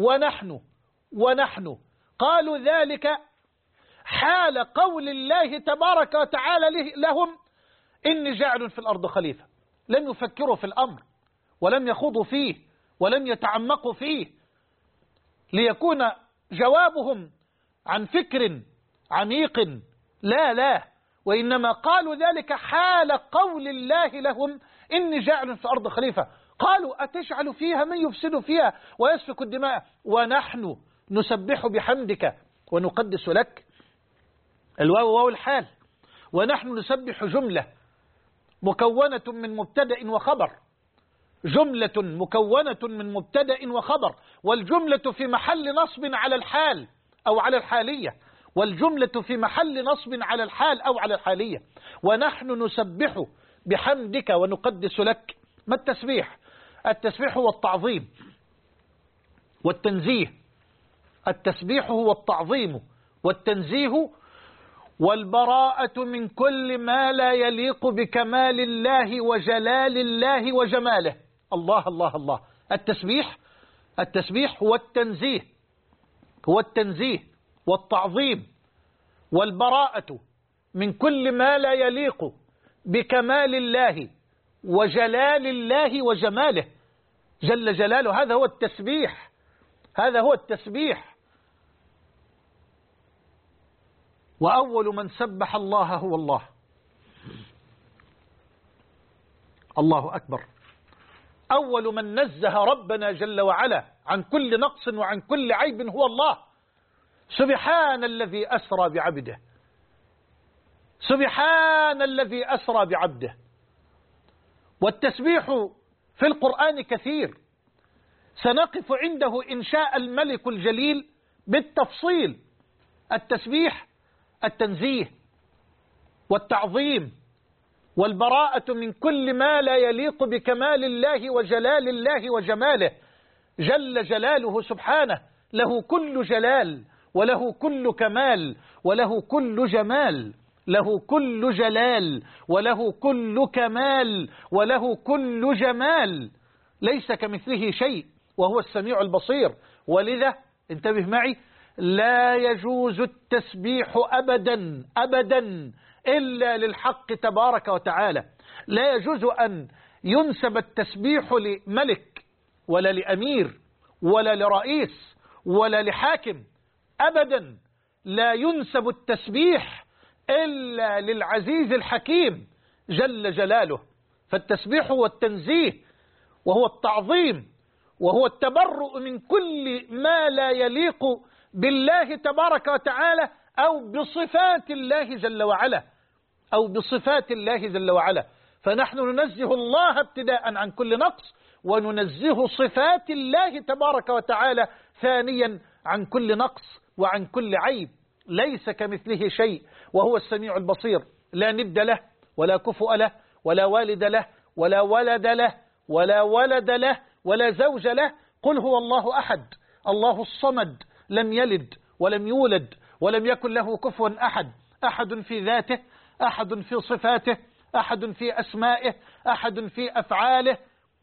ونحن قالوا ذلك حال قول الله تبارك وتعالى لهم إني جاعل في الأرض خليفة. لم يفكروا في الأمر ولم يخوضوا فيه ولم يتعمقوا فيه ليكون جوابهم عن فكر عميق، لا، وإنما قالوا ذلك حال قول الله لهم إني جاعل في الأرض خليفة. قالوا أتجعل فيها من يفسد فيها ويسفك الدماء ونحن نسبح بحمدك ونقدس لك، الواو واو الحال، ونحن نسبح جملة مكونة من مبتدأ وخبر، جملة مكونة من مبتدأ وخبر، والجملة في محل نصب على الحال أو على الحالية، والجملة في محل نصب على الحال أو على الحالية. ونحن نسبح بحمدك ونقدس لك. ما التسبيح؟ التسبيح هو التعظيم والتنزيه، التسبيح هو التعظيم والتنزيه والبراءة من كل ما لا يليق بكمال الله وجلال الله وجماله. الله الله الله. التسبيح هو التنزيه، هو التنزيه والتعظيم والبراءة من كل ما لا يليق بكمال الله وجلال الله وجماله جل جلاله. هذا هو التسبيح، هذا هو التسبيح. وأول من سبح الله هو الله. الله أكبر. أول من نزه ربنا جل وعلا عن كل نقص وعن كل عيب هو الله. سبحان الذي أسرى بعبده، سبحان الذي أسرى بعبده. والتسبيح في القرآن كثير، سنقف عنده إن شاء الملك الجليل بالتفصيل. التسبيح التنزيه والتعظيم والبراءة من كل ما لا يليق بكمال الله وجلال الله وجماله جل جلاله سبحانه. له كل جلال وله كل كمال وله كل جمال، له كل جلال وله كل كمال وله كل جمال، ليس كمثله شيء وهو السميع البصير. ولذا انتبه معي، لا يجوز التسبيح أبدا أبدا إلا للحق تبارك وتعالى. لا يجوز أن ينسب التسبيح لملك ولا لأمير ولا لرئيس ولا لحاكم أبدا. لا ينسب التسبيح إلا للعزيز الحكيم جل جلاله. فالتسبيح هو التنزيه وهو التعظيم وهو التبرؤ من كل ما لا يليق بالله تبارك وتعالى أو بصفات الله جل وعلا، أو بصفات الله جل وعلا. فنحن ننزه الله ابتداء عن كل نقص، وننزه صفات الله تبارك وتعالى ثانيا عن كل نقص وعن كل عيب. ليس كمثله شيء وهو السميع البصير، لا ند له ولا كفؤ له ولا والد له ولا ولد له ولا ولد له ولا زوج له. قل هو الله أحد الله الصمد، لم يلد ولم يولد ولم يكن له كفوا أحد. أحد في ذاته، أحد في صفاته، أحد في أسمائه، أحد في أفعاله.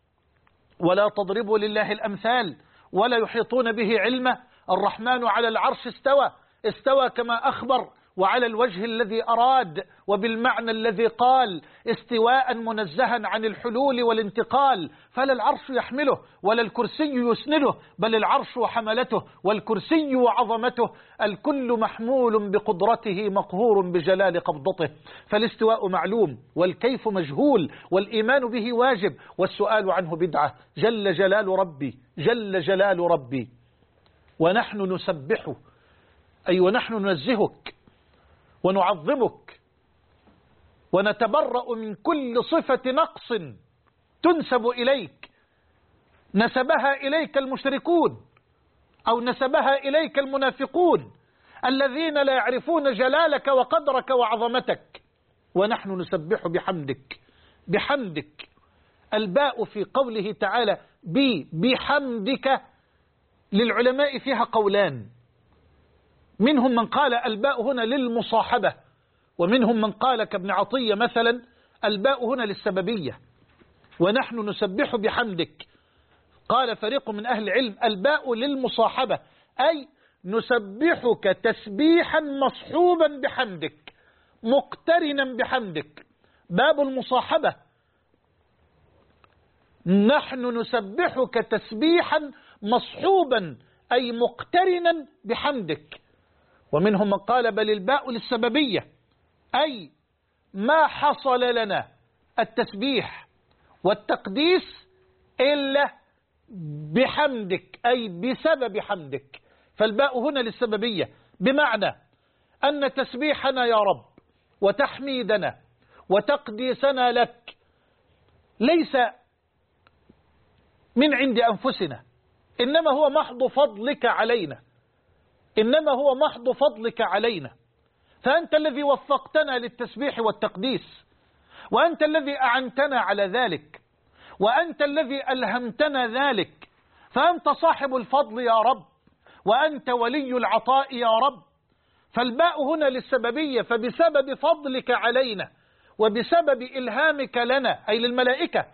ولا تضربوا لله الأمثال ولا يحيطون به علما. الرحمن على العرش استوى، استوى كما أخبر وعلى الوجه الذي أراد وبالمعنى الذي قال، استواء منزها عن الحلول والانتقال. فلا العرش يحمله ولا الكرسي يسنده، بل العرش وحملته والكرسي وعظمته. الكل محمول بقدرته مقهور بجلال قبضته. فالاستواء معلوم والكيف مجهول والإيمان به واجب والسؤال عنه بدعة. جل جلال ربي، جل جلال ربي. ونحن نسبحه، أي ونحن ننزهك ونعظمك ونتبرأ من كل صفة نقص تنسب إليك، نسبها إليك المشركون أو نسبها إليك المنافقون الذين لا يعرفون جلالك وقدرك وعظمتك. ونحن نسبح بحمدك، بحمدك. الباء في قوله تعالى بحمدك للعلماء فيها قولان، منهم من قال الباء هنا للمصاحبة، ومنهم من قال كابن عطية مثلا الباء هنا للسببية. ونحن نسبح بحمدك، قال فريق من أهل العلم الباء للمصاحبة، أي نسبحك تسبيحا مصحوبا بحمدك مقترنا بحمدك. باب المصاحبة، نحن نسبحك تسبيحا مصحوبا أي مقترنا بحمدك. ومنهم من قال بل الباء للسببية، أي ما حصل لنا التسبيح والتقديس إلا بحمدك، أي بسبب حمدك. فالباء هنا للسببية، بمعنى أن تسبيحنا يا رب وتحميدنا وتقديسنا لك ليس من عند أنفسنا، إنما هو محض فضلك علينا، إنما هو محض فضلك علينا. فأنت الذي وفقتنا للتسبيح والتقديس، وأنت الذي أعنتنا على ذلك، وأنت الذي ألهمتنا ذلك، فأنت صاحب الفضل يا رب، وأنت ولي العطاء يا رب. فالباء هنا للسببية، فبسبب فضلك علينا وبسبب إلهامك لنا أي للملائكة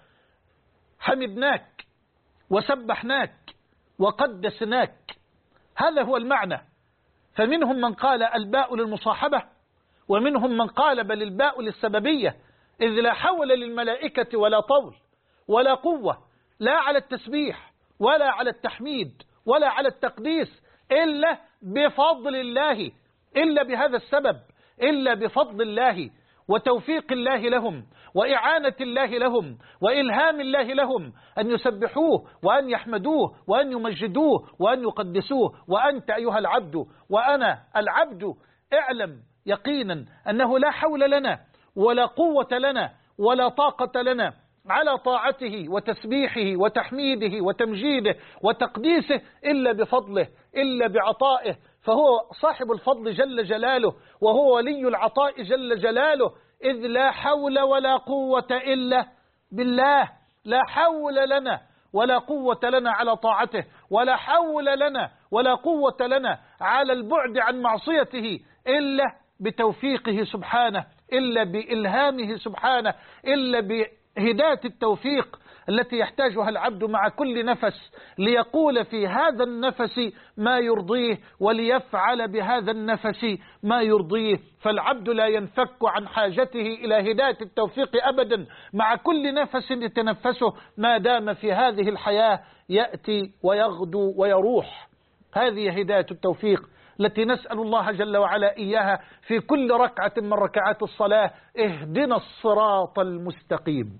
حمدناك وسبحناك وقدسناك. هذا هو المعنى. فمنهم من قال الباء للمصاحبة، ومنهم من قال بل الباء للسببية، إذ لا حول للملائكة ولا طول ولا قوة، لا على التسبيح ولا على التحميد ولا على التقديس، إلا بفضل الله، إلا بهذا السبب، إلا بفضل الله وتوفيق الله لهم وإعانة الله لهم وإلهام الله لهم أن يسبحوه وأن يحمدوه وأن يمجدوه وأن يقدسوه. وأنت أيها العبد وأنا العبد اعلم يقينا أنه لا حول لنا ولا قوة لنا ولا طاقة لنا على طاعته وتسبيحه وتحميده وتمجيده وتقديسه إلا بفضله، إلا بعطائه، فهو صاحب الفضل جل جلاله، وهو ولي العطاء جل جلاله، إذ لا حول ولا قوة إلا بالله. لا حول لنا ولا قوة لنا على طاعته، ولا حول لنا ولا قوة لنا على البعد عن معصيته إلا بتوفيقه سبحانه، إلا بإلهامه سبحانه، إلا بهداية التوفيق التي يحتاجها العبد مع كل نفس ليقول في هذا النفس ما يرضيه وليفعل بهذا النفس ما يرضيه. فالعبد لا ينفك عن حاجته إلى هداية التوفيق أبدا مع كل نفس يتنفسه ما دام في هذه الحياة يأتي ويغدو ويروح. هذه هداية التوفيق التي نسأل الله جل وعلا إياها في كل ركعة من ركعات الصلاة. اهدنا الصراط المستقيم.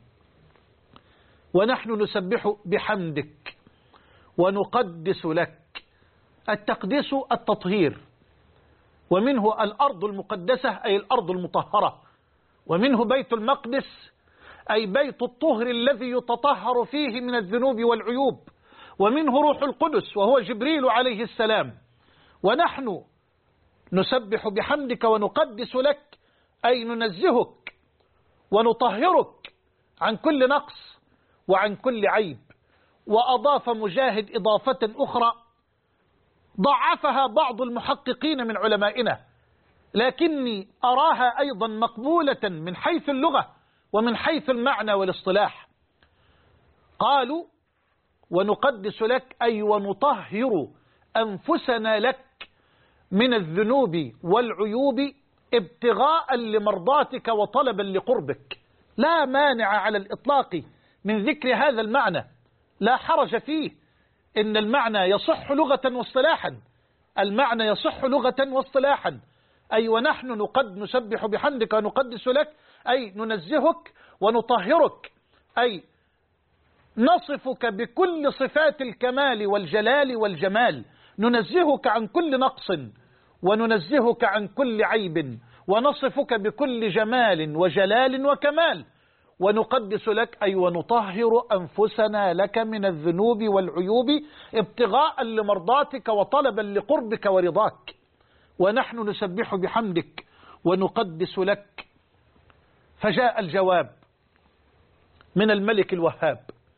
ونحن نسبح بحمدك ونقدس لك. التقديس التطهير، ومنه الأرض المقدسة أي الأرض المطهرة، ومنه بيت المقدس أي بيت الطهر الذي يتطهر فيه من الذنوب والعيوب، ومنه روح القدس وهو جبريل عليه السلام. ونحن نسبح بحمدك ونقدس لك أي ننزهك ونطهرك عن كل نقص وعن كل عيب. وأضاف مجاهد إضافة أخرى ضعفها بعض المحققين من علمائنا، لكني أراها أيضا مقبولة من حيث اللغة ومن حيث المعنى والاصطلاح. قالوا ونقدس لك أي ونطهر أنفسنا لك من الذنوب والعيوب ابتغاء لمرضاتك وطلبا لقربك. لا مانع على الإطلاق من ذكر هذا المعنى، لا حرج فيه، إن المعنى يصح لغة واصطلاحا، المعنى يصح لغة واصطلاحا. أي ونحن نسبح بحمدك ونقدس لك أي ننزهك ونطهرك، أي نصفك بكل صفات الكمال والجلال والجمال، ننزهك عن كل نقص وننزهك عن كل عيب، ونصفك بكل جمال وجلال وكمال. ونقدس لك أي ونطهر أنفسنا لك من الذنوب والعيوب ابتغاء لمرضاتك وطلبا لقربك ورضاك. ونحن نسبح بحمدك ونقدس لك. فجاء الجواب من الملك الوهاب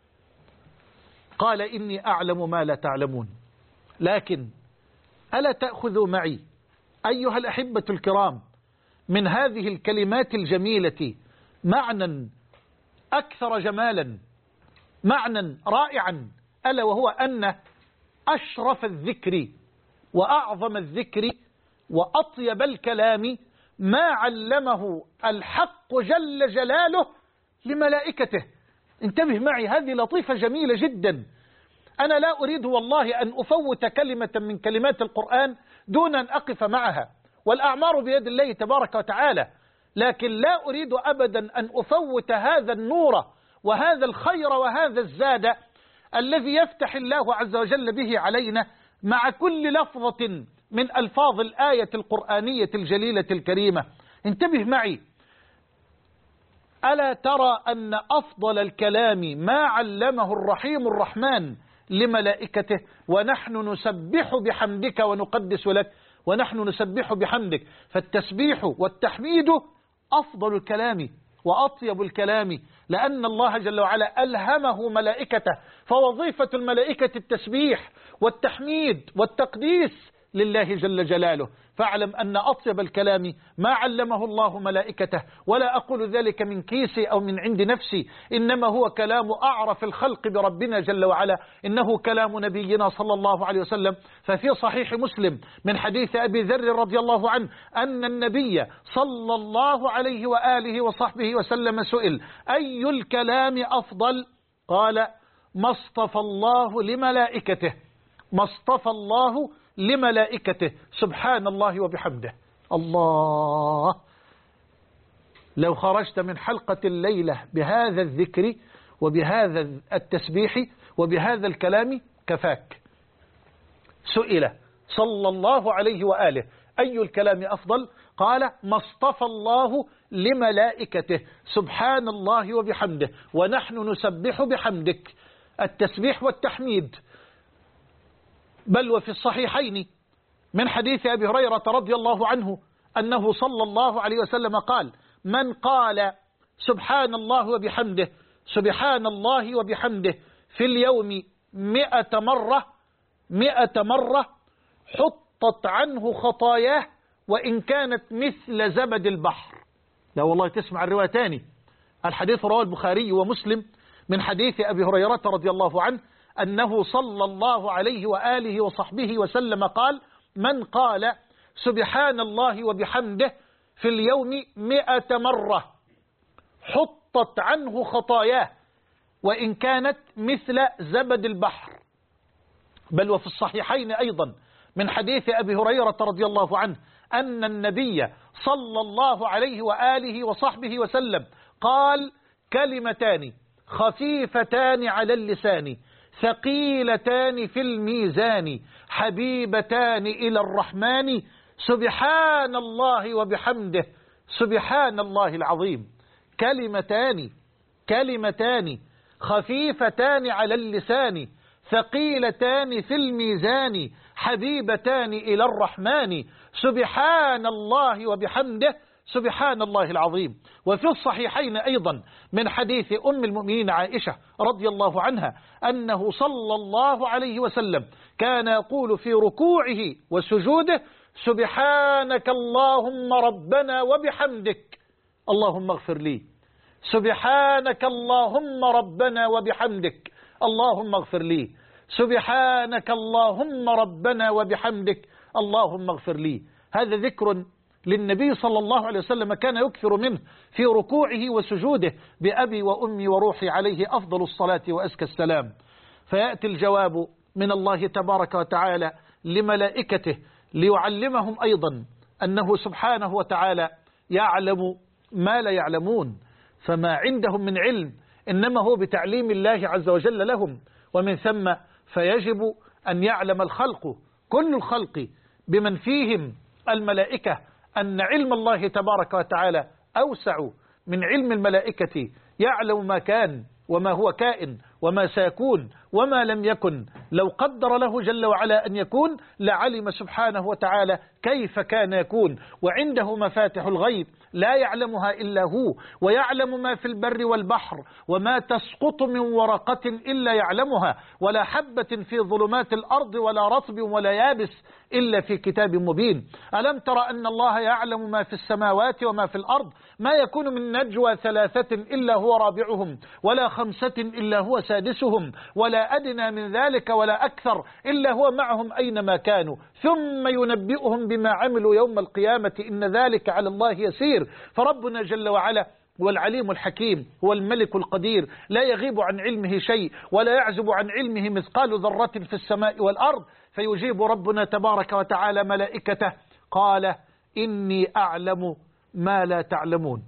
قال إني أعلم ما لا تعلمون، لكن ألا تأخذوا معي أيها الأحبة الكرام من هذه الكلمات الجميلة معنى أكثر جمالا، معنى رائعا، ألا وهو أن أشرف الذكر وأعظم الذكر وأطيب الكلام ما علمه الحق جل جلاله لملائكته. انتبه معي، هذه لطيفة جميلة جدا. أنا لا أريد والله أن أفوت كلمة من كلمات القرآن دون أن أقف معها، والأعمار بيد الله تبارك وتعالى، لكن لا أريد أبدا أن أفوت هذا النور وهذا الخير وهذا الزاد الذي يفتح الله عز وجل به علينا مع كل لفظة من ألفاظ الآية القرآنية الجليلة الكريمة. انتبه معي، ألا ترى أن أفضل الكلام ما علمه الرحيم الرحمن لملائكته؟ ونحن نسبح بحمدك ونقدس لك، ونحن نسبح بحمدك. فالتسبيح والتحميد أفضل الكلام وأطيب الكلام، لأن الله جل وعلا ألهمه ملائكته، فوظيفة الملائكة التسبيح والتحميد والتقديس لله جل جلاله. فاعلم أن أطيب الكلام ما علمه الله ملائكته، ولا أقول ذلك من كيسي أو من عند نفسي، إنما هو كلام أعرف الخلق بربنا جل وعلا، إنه كلام نبينا صلى الله عليه وسلم. ففي صحيح مسلم من حديث أبي ذر رضي الله عنه أن النبي صلى الله عليه وآله وصحبه وسلم سئل: أي الكلام أفضل؟ قال: ما اصطفى الله لملائكته، ما اصطفى الله لملائكته، سبحان الله وبحمده. الله، لو خرجت من حلقة الليلة بهذا الذكر وبهذا التسبيح وبهذا الكلام كفاك. سئل صلى الله عليه وآله: أي الكلام أفضل؟ قال: ما اصطفى الله لملائكته، سبحان الله وبحمده، ونحن نسبح بحمدك. التسبيح والتحميد. بل وفي الصحيحين من حديث أبي هريرة رضي الله عنه أنه صلى الله عليه وسلم قال: من قال سبحان الله وبحمده، سبحان الله وبحمده في اليوم 100 مرة حطت عنه خطاياه وإن كانت مثل زبد البحر. لا والله، تسمع الرواية تاني. الحديث رواه البخاري ومسلم من حديث أبي هريرة رضي الله عنه أنه صلى الله عليه وآله وصحبه وسلم قال: من قال سبحان الله وبحمده في اليوم 100 مرة حطت عنه خطاياه وإن كانت مثل زبد البحر. بل وفي الصحيحين أيضا من حديث أبي هريرة رضي الله عنه أن النبي صلى الله عليه وآله وصحبه وسلم قال: كلمتان خفيفتان على اللسان ثقيلتان في الميزان حبيبتان إلى الرحمن سبحان الله وبحمده سبحان الله العظيم. كلمتان خفيفتان على اللسان ثقيلتان في الميزان حبيبتان إلى الرحمن سبحان الله وبحمده سبحان الله العظيم. وفي الصحيحين أيضا من حديث أم المؤمنين عائشة رضي الله عنها أنه صلى الله عليه وسلم كان يقول في ركوعه وسجوده: سبحانك اللهم ربنا وبحمدك اللهم اغفر لي، سبحانك اللهم ربنا وبحمدك اللهم اغفر لي، سبحانك اللهم ربنا وبحمدك اللهم اغفر لي. هذا ذكر للنبي صلى الله عليه وسلم كان يكثر منه في ركوعه وسجوده: بأبي وأمي وروحي عليه أفضل الصلاة وأزكى السلام. فيأتي الجواب من الله تبارك وتعالى لملائكته ليعلمهم أيضا أنه سبحانه وتعالى يعلم ما لا يعلمون، فما عندهم من علم إنما هو بتعليم الله عز وجل لهم. ومن ثم فيجب أن يعلم الخلق، كل الخلق بمن فيهم الملائكة، أن علم الله تبارك وتعالى أوسع من علم الملائكة، يعلم ما كان وما هو كائن وما سيكون وما لم يكن. لو قدر له جل وعلا أن يكون لعلم سبحانه وتعالى كيف كان يكون. وعنده مفاتح الغيب لا يعلمها إلا هو، ويعلم ما في البر والبحر، وما تسقط من ورقة إلا يعلمها، ولا حبة في ظلمات الأرض ولا رطب ولا يابس إلا في كتاب مبين. ألم تر أن الله يعلم ما في السماوات وما في الأرض؟ ما يكون من نجوى 3 إلا هو رابعهم، ولا 5 إلا هو سادسهم، ولا أدنى من ذلك ولا أكثر إلا هو معهم أينما كانوا، ثم ينبئهم بما عملوا يوم القيامة إن ذلك على الله يسير. فربنا جل وعلا هو العليم الحكيم، هو الملك القدير، لا يغيب عن علمه شيء ولا يعزب عن علمه مثقال ذرة في السماء والأرض. فيجيب ربنا تبارك وتعالى ملائكته: قال إني أعلم ما لا تعلمون،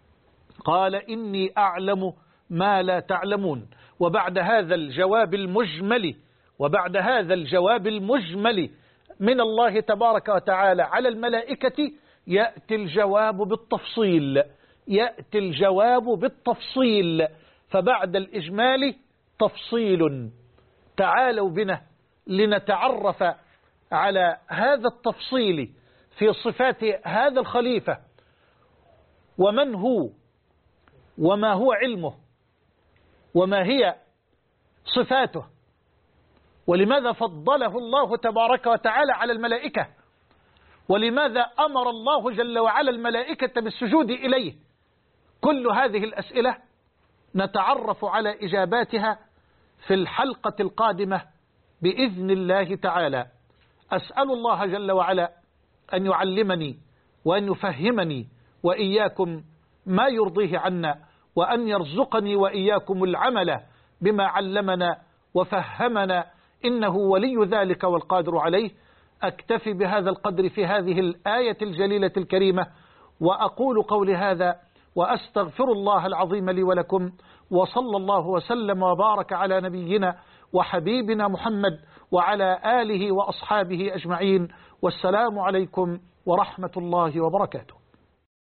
قال إني أعلم ما لا تعلمون. وبعد هذا الجواب المجمل وبعد هذا الجواب المجمل من الله تبارك وتعالى على الملائكة يأتي الجواب بالتفصيل، يأتي الجواب بالتفصيل. فبعد الإجمال تفصيل. تعالوا بنا لنتعرف على هذا التفصيل في صفات هذا الخليفة، ومن هو، وما هو علمه، وما هي صفاته، ولماذا فضله الله تبارك وتعالى على الملائكة، ولماذا أمر الله جل وعلا الملائكة بالسجود إليه. كل هذه الأسئلة نتعرف على إجاباتها في الحلقة القادمة بإذن الله تعالى. أسأل الله جل وعلا أن يعلمني وأن يفهمني وإياكم ما يرضيه عنا، وأن يرزقني وإياكم العمل بما علمنا وفهمنا، إنه ولي ذلك والقادر عليه. أكتفي بهذا القدر في هذه الآية الجليلة الكريمة، وأقول قولي هذا وأستغفر الله العظيم لي ولكم، وصلى الله وسلم وبارك على نبينا وحبيبنا محمد وعلى آله وأصحابه أجمعين، والسلام عليكم ورحمة الله وبركاته.